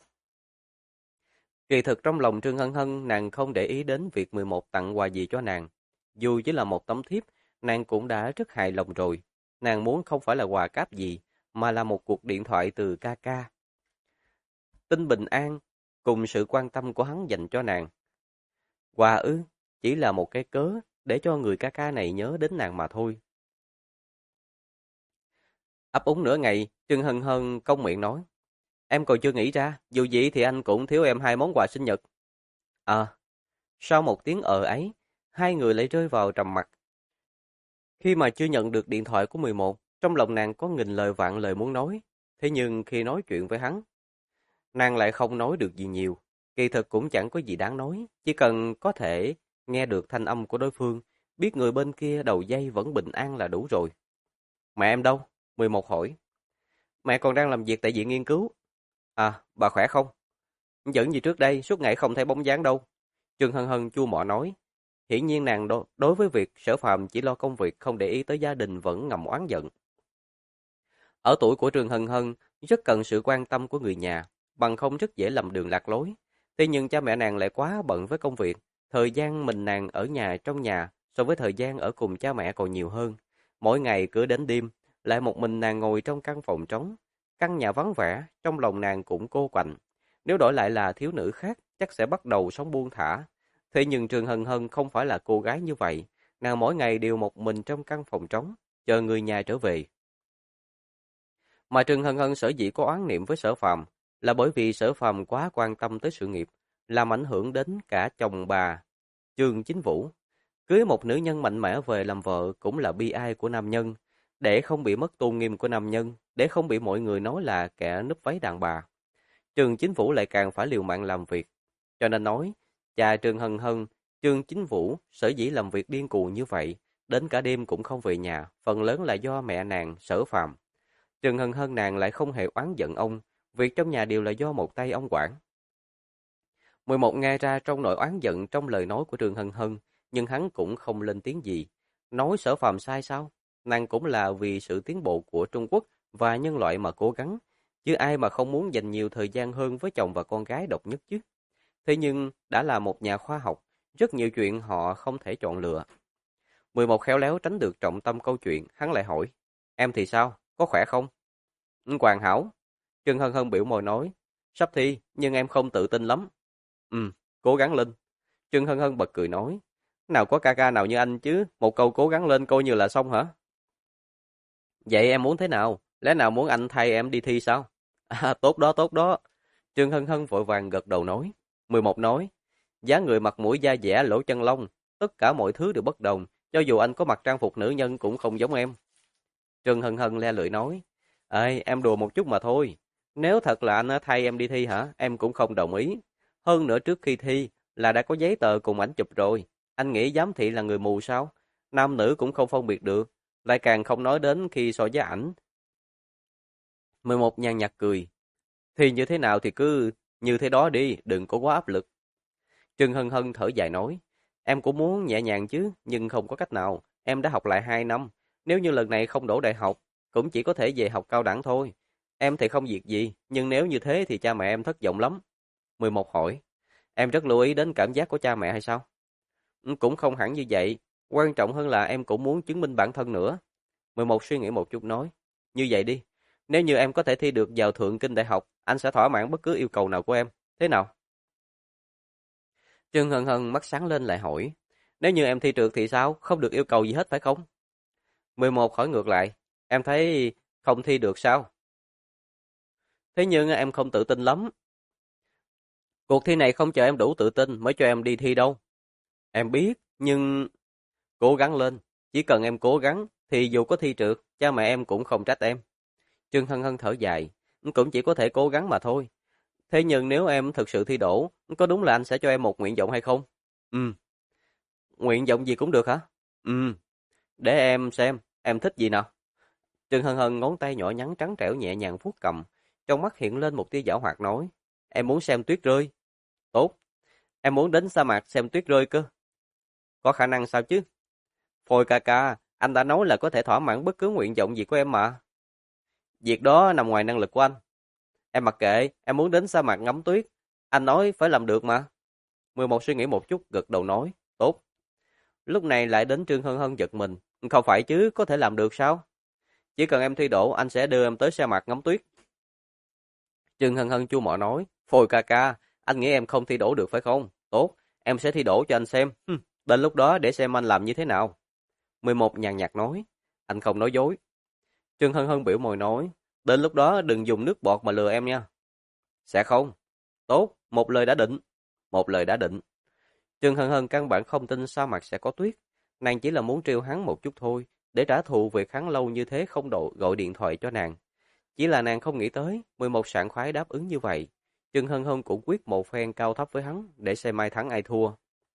[SPEAKER 1] Kỳ thực trong lòng Trương Hân Hân, nàng không để ý đến việc 11 tặng quà gì cho nàng. Dù chỉ là một tấm thiếp, nàng cũng đã rất hài lòng rồi. Nàng muốn không phải là quà cáp gì, mà là một cuộc điện thoại từ ca ca. Tin bình an, cùng sự quan tâm của hắn dành cho nàng. Quà ư, chỉ là một cái cớ để cho người ca ca này nhớ đến nàng mà thôi. Ấp úng nửa ngày, Trương Hân Hân cong miệng nói. Em còn chưa nghĩ ra, dù gì thì anh cũng thiếu em 2 món quà sinh nhật. Sau một tiếng ấy, hai người lại rơi vào trầm mặc. Khi mà chưa nhận được điện thoại của 11, trong lòng nàng có nghìn lời vạn lời muốn nói. Thế nhưng khi nói chuyện với hắn, nàng lại không nói được gì nhiều. Kỳ thực cũng chẳng có gì đáng nói, chỉ cần có thể nghe được thanh âm của đối phương, biết người bên kia đầu dây vẫn bình an là đủ rồi. Mẹ em đâu? 11 hỏi. Mẹ còn đang làm việc tại viện nghiên cứu. À, bà khỏe không? Vẫn như trước đây, suốt ngày không thấy bóng dáng đâu. Trương Hân Hân chua mọ nói. Hiển nhiên nàng đối với việc Sở Phàm chỉ lo công việc không để ý tới gia đình vẫn ngầm oán giận. Ở tuổi của Trương Hân Hân, rất cần sự quan tâm của người nhà, bằng không rất dễ lầm đường lạc lối. Thế nhưng cha mẹ nàng lại quá bận với công việc, thời gian mình nàng ở nhà trong nhà so với thời gian ở cùng cha mẹ còn nhiều hơn. Mỗi ngày cứ đến đêm, lại một mình nàng ngồi trong căn phòng trống, căn nhà vắng vẻ, trong lòng nàng cũng cô quạnh. Nếu đổi lại là thiếu nữ khác, chắc sẽ bắt đầu sống buông thả. Thế nhưng Trương Hân Hân không phải là cô gái như vậy, nàng mỗi ngày đều một mình trong căn phòng trống, chờ người nhà trở về. Mà Trương Hân Hân sở dĩ có oán niệm với Sở Phàm là bởi vì Sở Phàm quá quan tâm tới sự nghiệp, làm ảnh hưởng đến cả chồng bà, Trương Chính Vũ. Cưới một nữ nhân mạnh mẽ về làm vợ cũng là bi ai của nam nhân, để không bị mất tôn nghiêm của nam nhân, để không bị mọi người nói là kẻ núp váy đàn bà. Trương Chính Vũ lại càng phải liều mạng làm việc. Cho nên nói, cha Trương Hân Hân, Trương Chính Vũ sở dĩ làm việc điên cuồng như vậy, đến cả đêm cũng không về nhà, phần lớn là do mẹ nàng, Sở Phàm. Trương Hân Hân nàng lại không hề oán giận ông, việc trong nhà đều là do một tay ông quản. 11 nghe ra trong nỗi oán giận trong lời nói của Trương Hân Hân, nhưng hắn cũng không lên tiếng gì. Nói Sở Phàm sai sao? Nàng cũng là vì sự tiến bộ của Trung Quốc và nhân loại mà cố gắng, chứ ai mà không muốn dành nhiều thời gian hơn với chồng và con gái độc nhất chứ. Thế nhưng, đã là một nhà khoa học, rất nhiều chuyện họ không thể chọn lựa. 11 khéo léo tránh được trọng tâm câu chuyện, hắn lại hỏi, em thì sao, có khỏe không? Hoàn hảo. Trương Hân Hân biểu môi nói, sắp thi, nhưng em không tự tin lắm. Cố gắng lên. Trương Hân Hân bật cười nói, nào có ca ca nào như anh chứ, một câu cố gắng lên coi như là xong hả? Vậy em muốn thế nào? Lẽ nào muốn anh thay em đi thi sao? À, tốt đó, tốt đó. Trương Hân Hân vội vàng gật đầu nói. 11 nói, dáng người mặt mũi da dẻ lỗ chân lông, tất cả mọi thứ đều bất đồng, cho dù anh có mặc trang phục nữ nhân cũng không giống em. Trương Hân Hân le lưỡi nói, ê, em đùa một chút mà thôi. Nếu thật là anh thay em đi thi hả, em cũng không đồng ý. Hơn nữa trước khi thi là đã có giấy tờ cùng ảnh chụp rồi. Anh nghĩ giám thị là người mù sao? Nam nữ cũng không phân biệt được, lại càng không nói đến khi so với ảnh. 11 nhàn nhạt cười. Thì như thế nào thì cứ như thế đó đi, đừng có quá áp lực. Trương Hân Hân thở dài nói, em cũng muốn nhẹ nhàng chứ, nhưng không có cách nào. Em đã học lại 2 năm, nếu như lần này không đỗ đại học, cũng chỉ có thể về học cao đẳng thôi. Em thì không việc gì, nhưng nếu như thế thì cha mẹ em thất vọng lắm. 11 hỏi, em rất lưu ý đến cảm giác của cha mẹ hay sao? Cũng không hẳn như vậy, quan trọng hơn là em cũng muốn chứng minh bản thân nữa. 11 suy nghĩ một chút nói, như vậy đi, nếu như em có thể thi được vào Thượng Kinh Đại học, anh sẽ thỏa mãn bất cứ yêu cầu nào của em, thế nào? Trương Hân Hân mắt sáng lên lại hỏi, nếu như em thi trượt thì sao, không được yêu cầu gì hết phải không? 11 hỏi ngược lại, em thấy không thi được sao? Thế nhưng em không tự tin lắm. Cuộc thi này không chờ em đủ tự tin mới cho em đi thi đâu. Em biết, nhưng cố gắng lên, chỉ cần em cố gắng thì dù có thi trượt, cha mẹ em cũng không trách em. Trương Hân Hân thở dài, cũng chỉ có thể cố gắng mà thôi. Thế nhưng nếu em thực sự thi đỗ, có đúng là anh sẽ cho em một nguyện vọng hay không? Ừ, nguyện vọng gì cũng được hả? Ừ, để em xem, em thích gì nào? Trương Hân Hân ngón tay nhỏ nhắn trắng trẻo nhẹ nhàng vuốt cầm, trong mắt hiện lên một tia giảo hoạt nói, em muốn xem tuyết rơi. Tốt, em muốn đến sa mạc xem tuyết rơi cơ. Có khả năng sao chứ? Phôi ca ca, anh đã nói là có thể thỏa mãn bất cứ nguyện vọng gì của em mà. Việc đó nằm ngoài năng lực của anh. Em mặc kệ, em muốn đến sa mạc ngắm tuyết. Anh nói phải làm được mà. 11 suy nghĩ một chút, gật đầu nói, tốt. Lúc này lại đến Trương Hân Hân giật mình. Không phải chứ, có thể làm được sao? Chỉ cần em thi đỗ, anh sẽ đưa em tới sa mạc ngắm tuyết. Trương Hân Hân chua mọ nói, phôi ca ca, anh nghĩ em không thi đỗ được phải không? Tốt, em sẽ thi đỗ cho anh xem. Đến lúc đó để xem anh làm như thế nào. 11 nhàn nhạt nói, anh không nói dối. Trương Hân Hân biểu môi nói, đến lúc đó đừng dùng nước bọt mà lừa em nha. Sẽ không. Tốt, một lời đã định. Một lời đã định. Trương Hân Hân căn bản không tin sa mạc sẽ có tuyết. Nàng chỉ là muốn trêu hắn một chút thôi, để trả thù việc hắn lâu như thế không gọi điện thoại cho nàng. Chỉ là nàng không nghĩ tới, 11 sảng khoái đáp ứng như vậy. Trương Hân Hân cũng quyết một phen cao thấp với hắn, để xem ai thắng ai thua.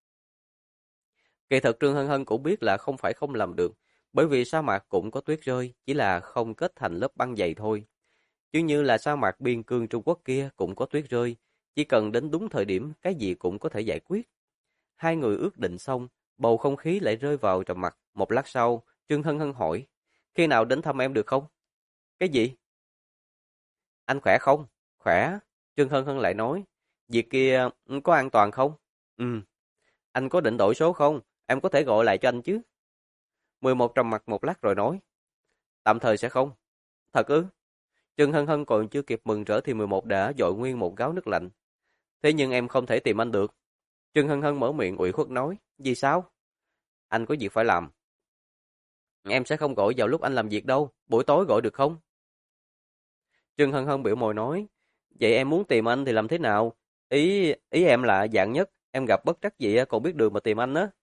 [SPEAKER 1] Kỳ thật Trương Hân Hân cũng biết là không phải không làm được, bởi vì sa mạc cũng có tuyết rơi, chỉ là không kết thành lớp băng dày thôi. Chứ như là sa mạc biên cương Trung Quốc kia cũng có tuyết rơi, chỉ cần đến đúng thời điểm, cái gì cũng có thể giải quyết. Hai người ước định xong, bầu không khí lại rơi vào trầm mặc. Một lát sau, Trương Hân Hân hỏi, khi nào đến thăm em được không? Cái gì? Anh khỏe không? Khỏe. Trương Hân Hân lại nói, việc kia có an toàn không? Ừ. Anh có định đổi số không? Em có thể gọi lại cho anh chứ? 11 trầm mặc một lát rồi nói, tạm thời sẽ không. Thật ư? Trương Hân Hân còn chưa kịp mừng rỡ thì 11 đã dội nguyên một gáo nước lạnh. Thế nhưng em không thể tìm anh được. Trương Hân Hân mở miệng ủy khuất nói, vì sao? Anh có việc phải làm. Em sẽ không gọi vào lúc anh làm việc đâu, buổi tối gọi được không? Trương Hân Hân biểu môi nói, vậy em muốn tìm anh thì làm thế nào? Ý em là dạng nhất, em gặp bất trắc gì còn biết đường mà tìm anh á.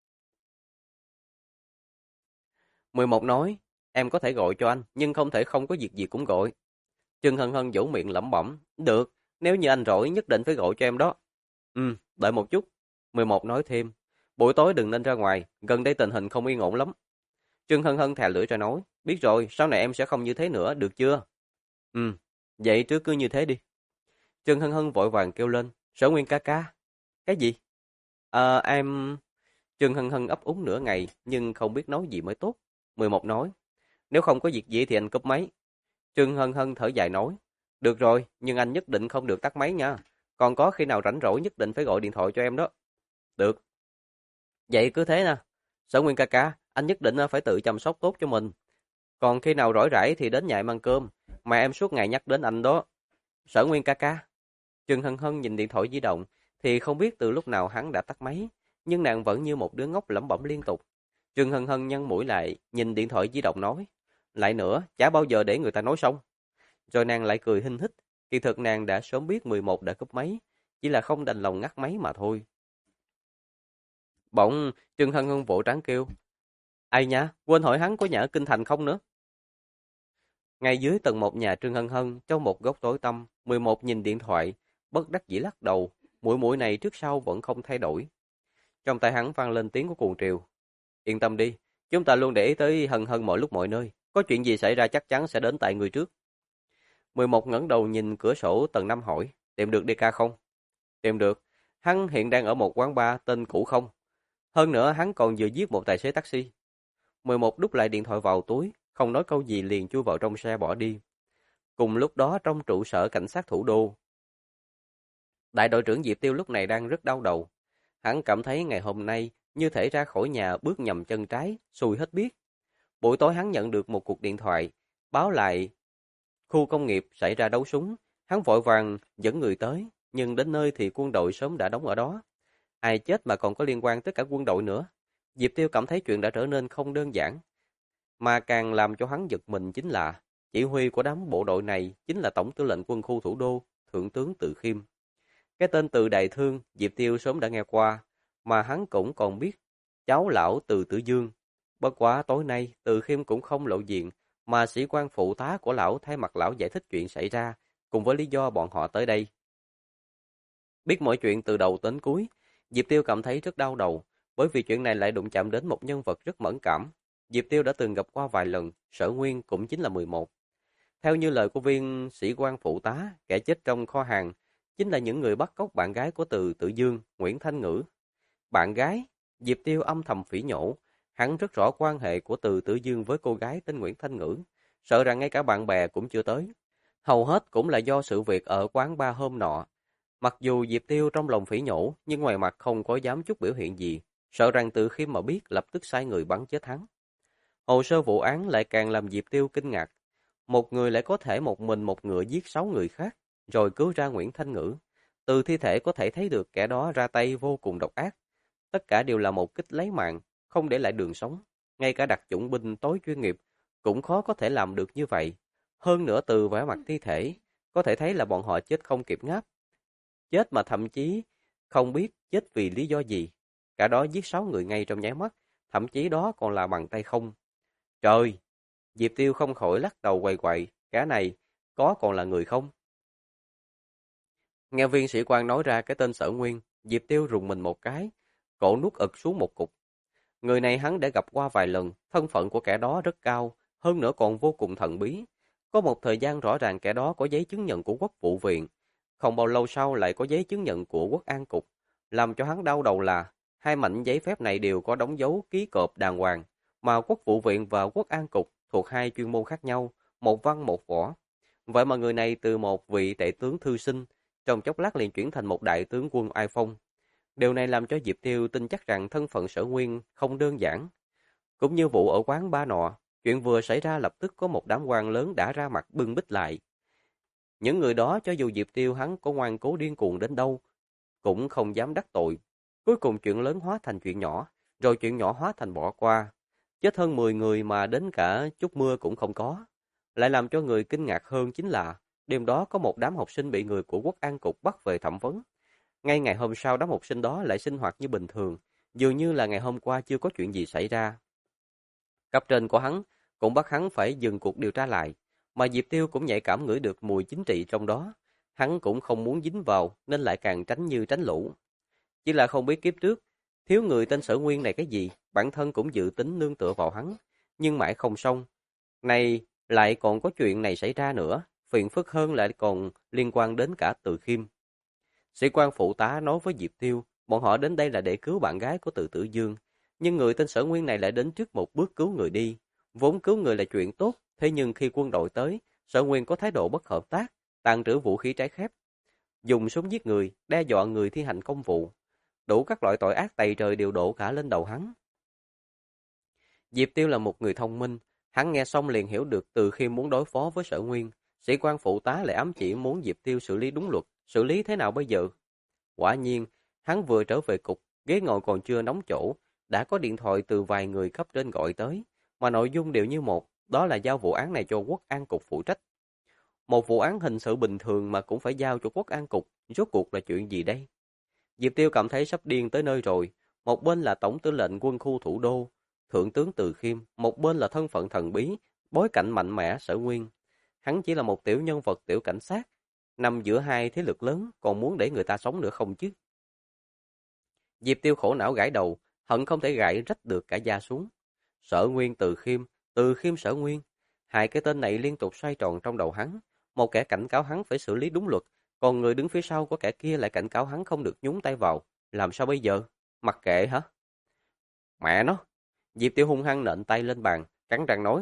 [SPEAKER 1] 11 nói, em có thể gọi cho anh, nhưng không thể không có việc gì cũng gọi. Trương Hân Hân dỗ miệng lẩm bẩm, được, nếu như anh rỗi nhất định phải gọi cho em đó. Đợi một chút. 11 nói thêm, buổi tối đừng nên ra ngoài, gần đây tình hình không yên ổn lắm. Trương Hân Hân thè lưỡi ra nói, biết rồi, sau này em sẽ không như thế nữa, được chưa? Vậy trước cứ như thế đi. Trương Hân Hân vội vàng kêu lên, Sở Nguyên ca ca. Cái gì? Em... Trương Hân Hân ấp úng nửa ngày nhưng không biết nói gì mới tốt. 11 nói, nếu không có việc gì thì anh cúp máy. Trương Hân Hân thở dài nói, được rồi, nhưng anh nhất định không được tắt máy nha. Còn có khi nào rảnh rỗi nhất định phải gọi điện thoại cho em đó. Được. Vậy cứ thế nè. Sở Nguyên ca ca, anh nhất định phải tự chăm sóc tốt cho mình. Còn khi nào rỗi rãi thì đến nhà em ăn cơm. Mà em suốt ngày nhắc đến anh đó. Sở Nguyên ca ca. Trương Hân Hân nhìn điện thoại di động thì không biết từ lúc nào hắn đã tắt máy. Nhưng nàng vẫn như một đứa ngốc lẩm bẩm liên tục. Trương Hân Hân nhăn mũi lại, nhìn điện thoại di động nói. Lại nữa, chả bao giờ để người ta nói xong. Rồi nàng lại cười hinh hích. Kỳ thực nàng đã sớm biết 11 đã cúp máy. Chỉ là không đành lòng ngắt máy mà thôi. Bỗng, Trương Hân Hân vỗ trán kêu. Ai nhá, quên hỏi hắn có nhà ở Kinh Thành không nữa. Ngay dưới tầng một nhà Trương Hân Hân, trong một góc tối tăm, 11 nhìn điện thoại, bất đắc dĩ lắc đầu, mũi mũi này trước sau vẫn không thay đổi. Trong tai hắn vang lên tiếng của cuồng triều. Yên tâm đi, chúng ta luôn để ý tới Hân Hân mọi lúc mọi nơi, có chuyện gì xảy ra chắc chắn sẽ đến tại người trước. 11 ngẩng đầu nhìn cửa sổ tầng 5 hỏi, tìm được DK không? Tìm được, hắn hiện đang ở một quán bar tên Cũ Không. Hơn nữa hắn còn vừa giết một tài xế taxi. 11 đút lại điện thoại vào túi, không nói câu gì liền chui vào trong xe bỏ đi. Cùng lúc đó trong trụ sở cảnh sát thủ đô, đại đội trưởng Diệp Tiêu lúc này đang rất đau đầu. Hắn cảm thấy ngày hôm nay như thể ra khỏi nhà bước nhầm chân trái, xui hết biết. Buổi tối hắn nhận được một cuộc điện thoại, báo lại khu công nghiệp xảy ra đấu súng. Hắn vội vàng dẫn người tới, nhưng đến nơi thì quân đội sớm đã đóng ở đó. Ai chết mà còn có liên quan tới cả quân đội nữa. Diệp Tiêu cảm thấy chuyện đã trở nên không đơn giản. Mà càng làm cho hắn giật mình chính là chỉ huy của đám bộ đội này chính là Tổng tư lệnh quân khu thủ đô, Thượng tướng Từ Khiêm. Cái tên Từ Đại Thương, Diệp Tiêu sớm đã nghe qua, mà hắn cũng còn biết cháu lão Từ Tử Dương. Bất quá tối nay, Từ Khiêm cũng không lộ diện, mà sĩ quan phụ tá của lão thay mặt lão giải thích chuyện xảy ra, cùng với lý do bọn họ tới đây. Biết mọi chuyện từ đầu đến cuối, Diệp Tiêu cảm thấy rất đau đầu, bởi vì chuyện này lại đụng chạm đến một nhân vật rất mẫn cảm. Diệp Tiêu đã từng gặp qua vài lần, Sở Nguyên cũng chính là 11. Theo như lời của viên sĩ quan phụ tá, kẻ chết trong kho hàng, chính là những người bắt cóc bạn gái của Từ Tử Dương, Nguyễn Thanh Ngữ. Bạn gái, Diệp Tiêu âm thầm phỉ nhổ, hắn rất rõ quan hệ của Từ Tử Dương với cô gái tên Nguyễn Thanh Ngữ, sợ rằng ngay cả bạn bè cũng chưa tới. Hầu hết cũng là do sự việc ở quán bar hôm nọ. Mặc dù Diệp Tiêu trong lòng phỉ nhổ, nhưng ngoài mặt không có dám chút biểu hiện gì, sợ rằng từ khi mà biết lập tức sai người bắn chết hắn. Hồ sơ vụ án lại càng làm Diệp Tiêu kinh ngạc. Một người lại có thể một mình một ngựa giết 6 người khác, rồi cứu ra Nguyễn Thanh Ngữ. Từ thi thể có thể thấy được kẻ đó ra tay vô cùng độc ác. Tất cả đều là một kích lấy mạng, không để lại đường sống. Ngay cả đặc chủng binh tối chuyên nghiệp cũng khó có thể làm được như vậy. Hơn nữa từ vẻ mặt thi thể, có thể thấy là bọn họ chết không kịp ngáp. Chết mà thậm chí không biết chết vì lý do gì. Cả đó giết 6 người ngay trong nháy mắt, thậm chí đó còn là bằng tay không. Trời! Diệp Tiêu không khỏi lắc đầu quầy quậy, cái này có còn là người không? Nghe viên sĩ quan nói ra cái tên Sở Nguyên, Diệp Tiêu rùng mình một cái, cổ nuốt ực xuống một cục. Người này hắn đã gặp qua vài lần, thân phận của kẻ đó rất cao, hơn nữa còn vô cùng thần bí. Có một thời gian rõ ràng kẻ đó có giấy chứng nhận của Quốc vụ viện, không bao lâu sau lại có giấy chứng nhận của Quốc an cục. Làm cho hắn đau đầu là, hai mảnh giấy phép này đều có đóng dấu ký cộp đàng hoàng, mà Quốc vụ viện và Quốc an cục thuộc hai chuyên môn khác nhau, một văn một võ. Vậy mà người này từ một vị tể tướng thư sinh, trong chốc lát liền chuyển thành một đại tướng quân oai phong. Điều này làm cho Diệp Tiêu tin chắc rằng thân phận Sở Nguyên không đơn giản. Cũng như vụ ở quán ba nọ, chuyện vừa xảy ra lập tức có một đám quan lớn đã ra mặt bưng bít lại. Những người đó cho dù Diệp Tiêu hắn có ngoan cố điên cuồng đến đâu, cũng không dám đắc tội. Cuối cùng chuyện lớn hóa thành chuyện nhỏ, rồi chuyện nhỏ hóa thành bỏ qua. Chết hơn 10 người mà đến cả chút mưa cũng không có. Lại làm cho người kinh ngạc hơn chính là, đêm đó có một đám học sinh bị người của Quốc an cục bắt về thẩm vấn. Ngay ngày hôm sau đám học sinh đó lại sinh hoạt như bình thường, dường như là ngày hôm qua chưa có chuyện gì xảy ra. Cấp trên của hắn cũng bắt hắn phải dừng cuộc điều tra lại, mà Diệp Tiêu cũng nhạy cảm ngửi được mùi chính trị trong đó. Hắn cũng không muốn dính vào nên lại càng tránh như tránh lũ. Chỉ là không biết kiếp trước, thiếu người tên Sở Nguyên này cái gì, bản thân cũng dự tính nương tựa vào hắn, nhưng mãi không xong. Này lại còn có chuyện này xảy ra nữa, phiền phức hơn lại còn liên quan đến cả Từ Khiêm. Sĩ quan phụ tá nói với Diệp Tiêu, bọn họ đến đây là để cứu bạn gái của Từ Tử Dương. Nhưng người tên Sở Nguyên này lại đến trước một bước cứu người đi. Vốn cứu người là chuyện tốt, thế nhưng khi quân đội tới, Sở Nguyên có thái độ bất hợp tác, tàn trữ vũ khí trái phép, dùng súng giết người, đe dọa người thi hành công vụ. Đủ các loại tội ác tày trời đều đổ cả lên đầu hắn. Diệp Tiêu là một người thông minh, hắn nghe xong liền hiểu được từ khi muốn đối phó với Sở Nguyên, sĩ quan phụ tá lại ám chỉ muốn Diệp Tiêu xử lý đúng luật, xử lý thế nào bây giờ? Quả nhiên, hắn vừa trở về cục, ghế ngồi còn chưa nóng chỗ, đã có điện thoại từ vài người cấp trên gọi tới, mà nội dung đều như một, đó là giao vụ án này cho Quốc an cục phụ trách. Một vụ án hình sự bình thường mà cũng phải giao cho Quốc an cục, rốt cuộc là chuyện gì đây? Diệp Tiêu cảm thấy sắp điên tới nơi rồi, một bên là tổng tư lệnh quân khu thủ đô, thượng tướng Từ Khiêm, một bên là thân phận thần bí, bối cảnh mạnh mẽ Sở Nguyên. Hắn chỉ là một tiểu nhân vật tiểu cảnh sát, nằm giữa hai thế lực lớn, còn muốn để người ta sống nữa không chứ? Diệp Tiêu khổ não gãi đầu, hận không thể gãi rách được cả da xuống. Sở Nguyên Từ Khiêm Sở Nguyên. Hai cái tên này liên tục xoay tròn trong đầu hắn. Một kẻ cảnh cáo hắn phải xử lý đúng luật, còn người đứng phía sau của kẻ kia lại cảnh cáo hắn không được nhúng tay vào. Làm sao bây giờ? Mặc kệ hả? Mẹ nó! Diệp Tiêu hung hăng nện tay lên bàn, cắn răng nói.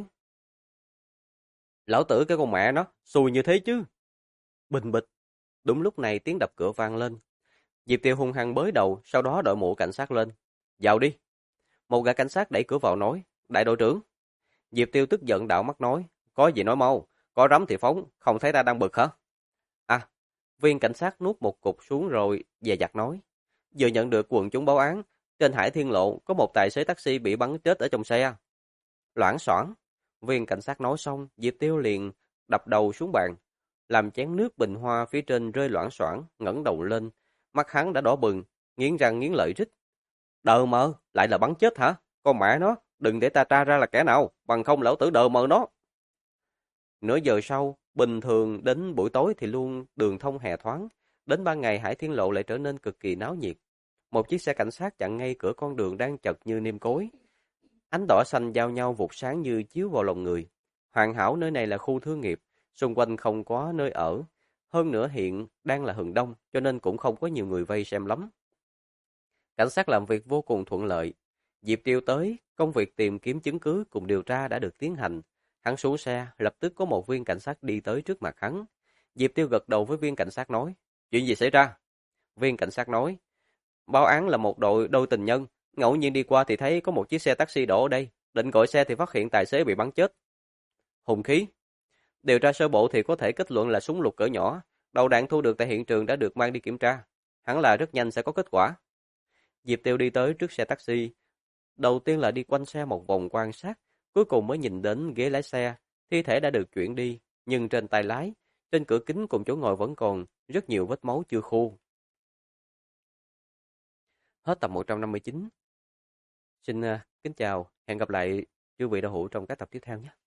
[SPEAKER 1] Lão tử cái con mẹ nó, xui như thế chứ. Bình bịch. Đúng lúc này tiếng đập cửa vang lên. Diệp Tiêu hung hăng bới đầu, sau đó đội mũ cảnh sát lên. Vào đi. Một gã cảnh sát đẩy cửa vào nói. Đại đội trưởng. Diệp Tiêu tức giận đảo mắt nói. Có gì nói mau, có rắm thì phóng, không thấy ta đang bực hả? À, viên cảnh sát nuốt một cục xuống rồi, dè dặt nói. Vừa nhận được quần chúng báo án, trên Hải Thiên Lộ có một tài xế taxi bị bắn chết ở trong xe. Loảng xoảng. Viên cảnh sát nói xong, Diệp Tiêu liền đập đầu xuống bàn, làm chén nước bình hoa phía trên rơi loảng xoảng, ngẩng đầu lên, mắt hắn đã đỏ bừng, nghiến răng nghiến lợi rít. Đờ mờ, lại là bắn chết hả? Con mẹ nó, đừng để ta tra ra là kẻ nào, bằng không lão tử đờ mờ nó. Nửa giờ sau, bình thường đến buổi tối thì luôn đường thông hè thoáng, đến ban ngày Hải Thiên Lộ lại trở nên cực kỳ náo nhiệt. Một chiếc xe cảnh sát chặn ngay cửa con đường đang chật như nêm cối. Ánh đỏ xanh giao nhau vụt sáng như chiếu vào lòng người. Hoàn hảo nơi này là khu thương nghiệp, xung quanh không có nơi ở. Hơn nữa hiện đang là hừng đông, cho nên cũng không có nhiều người vây xem lắm. Cảnh sát làm việc vô cùng thuận lợi. Diệp Tiêu tới, công việc tìm kiếm chứng cứ cùng điều tra đã được tiến hành. Hắn xuống xe, lập tức có một viên cảnh sát đi tới trước mặt hắn. Diệp Tiêu gật đầu với viên cảnh sát nói, chuyện gì xảy ra? Viên cảnh sát nói, báo án là một đội đôi tình nhân, ngẫu nhiên đi qua thì thấy có một chiếc xe taxi đổ ở đây, định gọi xe thì phát hiện tài xế bị bắn chết. Hung khí. Điều tra sơ bộ thì có thể kết luận là súng lục cỡ nhỏ, đầu đạn thu được tại hiện trường đã được mang đi kiểm tra. Hẳn là rất nhanh sẽ có kết quả. Diệp Tiêu đi tới trước xe taxi. Đầu tiên là đi quanh xe một vòng quan sát, cuối cùng mới nhìn đến ghế lái xe. Thi thể đã được chuyển đi, nhưng trên tay lái, trên cửa kính cùng chỗ ngồi vẫn còn rất nhiều vết máu chưa khô. Hết tập 159. Xin kính chào, hẹn gặp lại quý vị đạo hữu trong các tập tiếp theo nhé.